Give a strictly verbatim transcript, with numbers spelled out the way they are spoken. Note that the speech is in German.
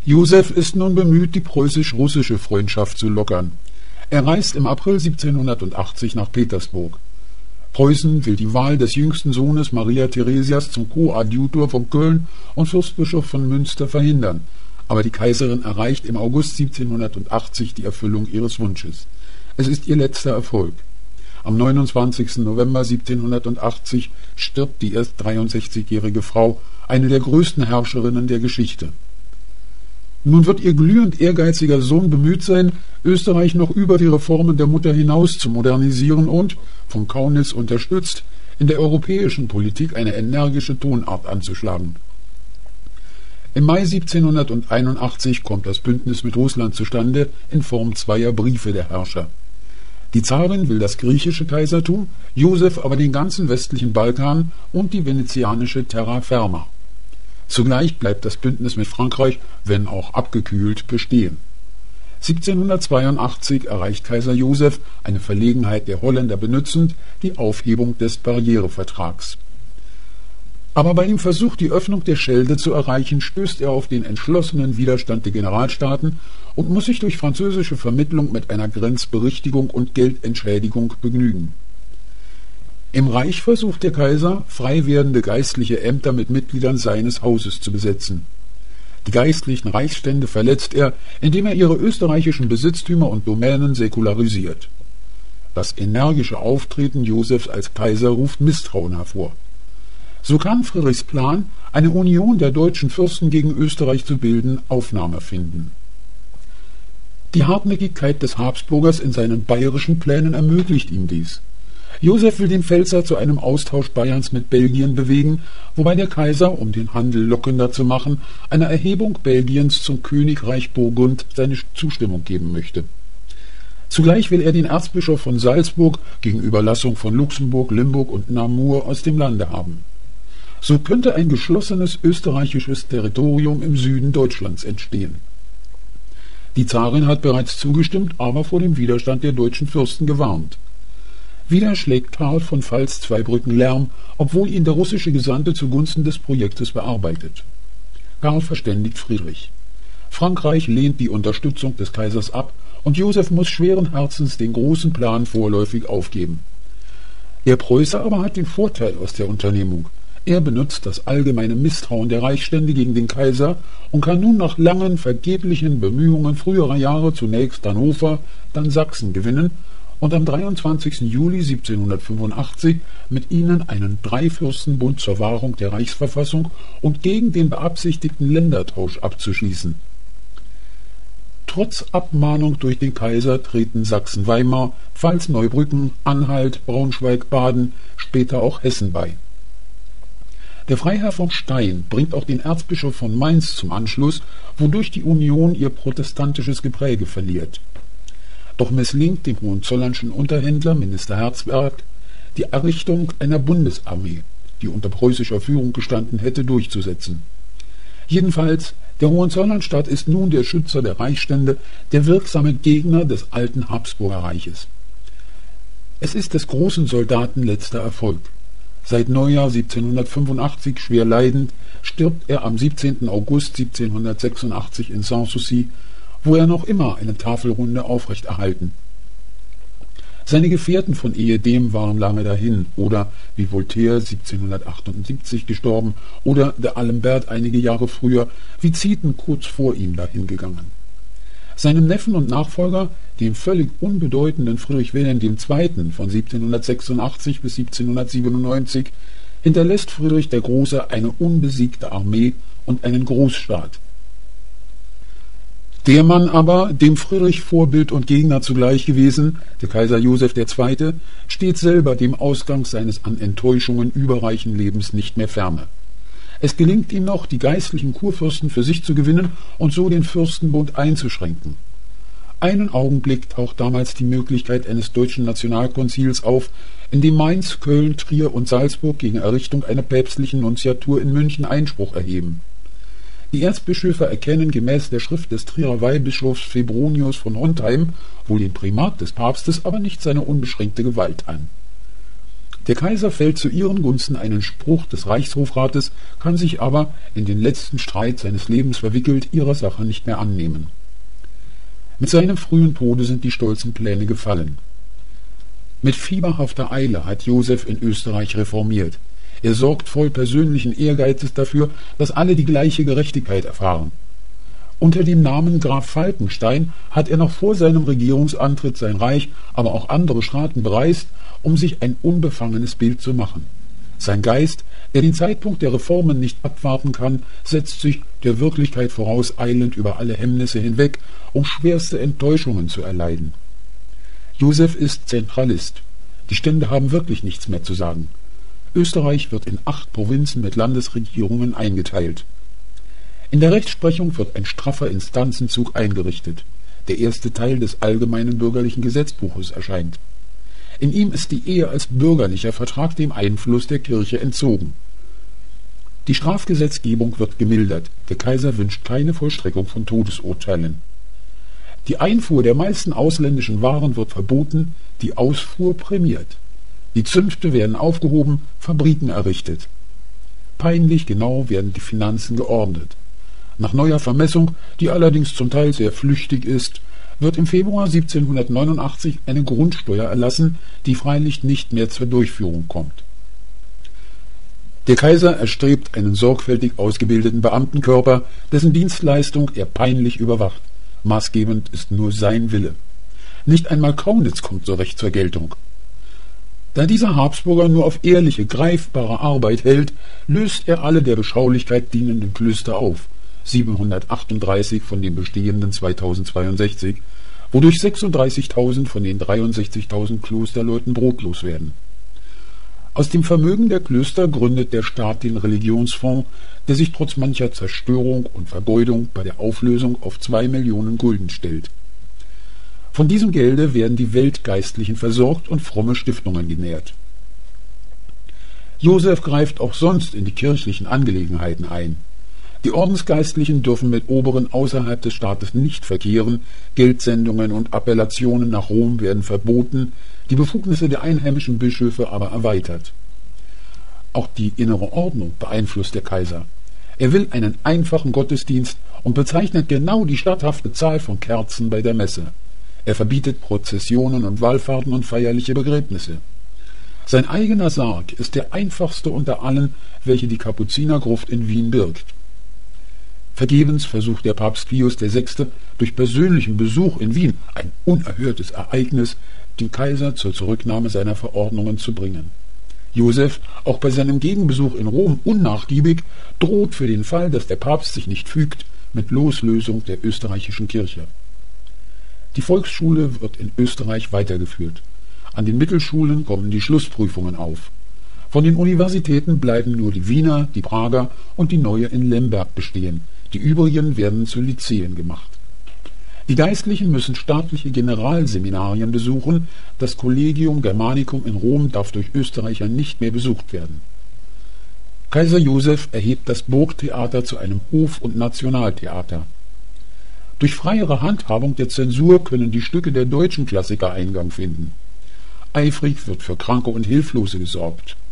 Josef ist nun bemüht, die preußisch-russische Freundschaft zu lockern. Er reist im April siebzehnhundertachtzig nach Petersburg. Preußen will die Wahl des jüngsten Sohnes Maria Theresias zum Koadjutor von Köln und Fürstbischof von Münster verhindern, aber die Kaiserin erreicht im August siebzehnhundertachtzig die Erfüllung ihres Wunsches. Es ist ihr letzter Erfolg. Am neunundzwanzigsten November siebzehnhundertachtzig stirbt die erst dreiundsechzigjährige Frau, eine der größten Herrscherinnen der Geschichte. Nun wird ihr glühend ehrgeiziger Sohn bemüht sein, Österreich noch über die Reformen der Mutter hinaus zu modernisieren und, von Kaunitz unterstützt, in der europäischen Politik eine energische Tonart anzuschlagen. Im Mai siebzehnhunderteinundachtzig kommt das Bündnis mit Russland zustande in Form zweier Briefe der Herrscher. Die Zarin will das griechische Kaisertum, Josef aber den ganzen westlichen Balkan und die venezianische Terra Firma. Zugleich bleibt das Bündnis mit Frankreich, wenn auch abgekühlt, bestehen. siebzehnhundertzweiundachtzig erreicht Kaiser Josef, eine Verlegenheit der Holländer benützend, die Aufhebung des Barrierevertrags. Aber bei dem Versuch, die Öffnung der Schelde zu erreichen, stößt er auf den entschlossenen Widerstand der Generalstaaten und muss sich durch französische Vermittlung mit einer Grenzberichtigung und Geldentschädigung begnügen. Im Reich versucht der Kaiser, frei werdende geistliche Ämter mit Mitgliedern seines Hauses zu besetzen. Die geistlichen Reichsstände verletzt er, indem er ihre österreichischen Besitztümer und Domänen säkularisiert. Das energische Auftreten Josefs als Kaiser ruft Misstrauen hervor. So kann Friedrichs Plan, eine Union der deutschen Fürsten gegen Österreich zu bilden, Aufnahme finden. Die Hartnäckigkeit des Habsburgers in seinen bayerischen Plänen ermöglicht ihm dies. Josef will den Pfälzer zu einem Austausch Bayerns mit Belgien bewegen, wobei der Kaiser, um den Handel lockender zu machen, einer Erhebung Belgiens zum Königreich Burgund seine Zustimmung geben möchte. Zugleich will er den Erzbischof von Salzburg gegen Überlassung von Luxemburg, Limburg und Namur aus dem Lande haben. So könnte ein geschlossenes österreichisches Territorium im Süden Deutschlands entstehen. Die Zarin hat bereits zugestimmt, aber vor dem Widerstand der deutschen Fürsten gewarnt. Wieder schlägt Karl von Pfalz-Zweibrücken Lärm, obwohl ihn der russische Gesandte zugunsten des Projektes bearbeitet. Karl verständigt Friedrich. Frankreich lehnt die Unterstützung des Kaisers ab und Josef muss schweren Herzens den großen Plan vorläufig aufgeben. Der Preußer aber hat den Vorteil aus der Unternehmung. Er benutzt das allgemeine Misstrauen der Reichsstände gegen den Kaiser und kann nun nach langen, vergeblichen Bemühungen früherer Jahre zunächst Hannover, dann Sachsen gewinnen und am dreiundzwanzigsten Juli siebzehnhundertfünfundachtzig mit ihnen einen Dreifürstenbund zur Wahrung der Reichsverfassung und gegen den beabsichtigten Ländertausch abzuschließen. Trotz Abmahnung durch den Kaiser treten Sachsen-Weimar, Pfalz-Neubrücken, Anhalt, Braunschweig, Baden, später auch Hessen bei. Der Freiherr von Stein bringt auch den Erzbischof von Mainz zum Anschluss, wodurch die Union ihr protestantisches Gepräge verliert. Doch misslingt dem hohenzollernschen Unterhändler Minister Herzberg die Errichtung einer Bundesarmee, die unter preußischer Führung gestanden hätte, durchzusetzen. Jedenfalls, der Hohenzollernstaat ist nun der Schützer der Reichsstände, der wirksame Gegner des alten Habsburger Reiches. Es ist des großen Soldaten letzter Erfolg. Seit Neujahr siebzehnhundertfünfundachtzig schwer leidend, stirbt er am siebzehnten August siebzehnhundertsechsundachtzig in Sanssouci, wo er noch immer eine Tafelrunde aufrechterhalten. Seine Gefährten von ehedem waren lange dahin, oder wie Voltaire siebzehnhundertachtundsiebzig gestorben, oder der Alembert einige Jahre früher, wie Zieten kurz vor ihm dahingegangen. Seinem Neffen und Nachfolger, dem völlig unbedeutenden Friedrich Wilhelm der Zweite. von siebzehnhundertsechsundachtzig bis siebzehnhundertsiebenundneunzig, hinterlässt Friedrich der Große eine unbesiegte Armee und einen Großstaat. Der Mann aber, dem Friedrich Vorbild und Gegner zugleich gewesen, der Kaiser Joseph der Zweite., steht selber dem Ausgang seines an Enttäuschungen überreichen Lebens nicht mehr ferne. Es gelingt ihm noch, die geistlichen Kurfürsten für sich zu gewinnen und so den Fürstenbund einzuschränken. Einen Augenblick taucht damals die Möglichkeit eines deutschen Nationalkonzils auf, in dem Mainz, Köln, Trier und Salzburg gegen Errichtung einer päpstlichen Nunziatur in München Einspruch erheben. Die Erzbischöfe erkennen gemäß der Schrift des Trierer Weihbischofs Febronius von Hontheim wohl den Primat des Papstes, aber nicht seine unbeschränkte Gewalt an. Der Kaiser fällt zu ihren Gunsten einen Spruch des Reichshofrates, kann sich aber, in den letzten Streit seines Lebens verwickelt, ihrer Sache nicht mehr annehmen. Mit seinem frühen Tode sind die stolzen Pläne gefallen. Mit fieberhafter Eile hat Joseph in Österreich reformiert. Er sorgt voll persönlichen Ehrgeizes dafür, dass alle die gleiche Gerechtigkeit erfahren. Unter dem Namen Graf Falkenstein hat er noch vor seinem Regierungsantritt sein Reich, aber auch andere Staaten bereist, um sich ein unbefangenes Bild zu machen. Sein Geist, der den Zeitpunkt der Reformen nicht abwarten kann, setzt sich der Wirklichkeit voraus, eilend über alle Hemmnisse hinweg, um schwerste Enttäuschungen zu erleiden. Joseph ist Zentralist. Die Stände haben wirklich nichts mehr zu sagen. Österreich wird in acht Provinzen mit Landesregierungen eingeteilt. In der Rechtsprechung wird ein straffer Instanzenzug eingerichtet. Der erste Teil des allgemeinen bürgerlichen Gesetzbuches erscheint. In ihm ist die Ehe als bürgerlicher Vertrag dem Einfluss der Kirche entzogen. Die Strafgesetzgebung wird gemildert. Der Kaiser wünscht keine Vollstreckung von Todesurteilen. Die Einfuhr der meisten ausländischen Waren wird verboten, die Ausfuhr prämiert. Die Zünfte werden aufgehoben, Fabriken errichtet. Peinlich genau werden die Finanzen geordnet. Nach neuer Vermessung, die allerdings zum Teil sehr flüchtig ist, wird im Februar siebzehnhundertneunundachtzig eine Grundsteuer erlassen, die freilich nicht mehr zur Durchführung kommt. Der Kaiser erstrebt einen sorgfältig ausgebildeten Beamtenkörper, dessen Dienstleistung er peinlich überwacht. Maßgebend ist nur sein Wille. Nicht einmal Kaunitz kommt so recht zur Geltung. Da dieser Habsburger nur auf ehrliche, greifbare Arbeit hält, löst er alle der Beschaulichkeit dienenden Klöster auf, siebenhundertachtunddreißig von den bestehenden zweitausendzweiundsechzig, wodurch sechsunddreißigtausend von den dreiundsechzigtausend Klosterleuten brotlos werden. Aus dem Vermögen der Klöster gründet der Staat den Religionsfonds, der sich trotz mancher Zerstörung und Vergeudung bei der Auflösung auf zwei Millionen Gulden stellt. Von diesem Gelde werden die Weltgeistlichen versorgt und fromme Stiftungen genährt. Joseph greift auch sonst in die kirchlichen Angelegenheiten ein. Die Ordensgeistlichen dürfen mit Oberen außerhalb des Staates nicht verkehren, Geldsendungen und Appellationen nach Rom werden verboten, die Befugnisse der einheimischen Bischöfe aber erweitert. Auch die innere Ordnung beeinflusst der Kaiser. Er will einen einfachen Gottesdienst und bezeichnet genau die statthafte Zahl von Kerzen bei der Messe. Er verbietet Prozessionen und Wallfahrten und feierliche Begräbnisse. Sein eigener Sarg ist der einfachste unter allen, welche die Kapuzinergruft in Wien birgt. Vergebens versucht der Papst Pius der Sechste durch persönlichen Besuch in Wien, ein unerhörtes Ereignis, den Kaiser zur Zurücknahme seiner Verordnungen zu bringen. Joseph, auch bei seinem Gegenbesuch in Rom unnachgiebig, droht für den Fall, dass der Papst sich nicht fügt, mit Loslösung der österreichischen Kirche. Die Volksschule wird in Österreich weitergeführt. An den Mittelschulen kommen die Schlussprüfungen auf. Von den Universitäten bleiben nur die Wiener, die Prager und die neue in Lemberg bestehen. Die übrigen werden zu Lyzeen gemacht. Die Geistlichen müssen staatliche Generalseminarien besuchen. Das Collegium Germanicum in Rom darf durch Österreicher nicht mehr besucht werden. Kaiser Joseph erhebt das Burgtheater zu einem Hof- und Nationaltheater. Durch freiere Handhabung der Zensur können die Stücke der deutschen Klassiker Eingang finden. Eifrig wird für Kranke und Hilflose gesorgt.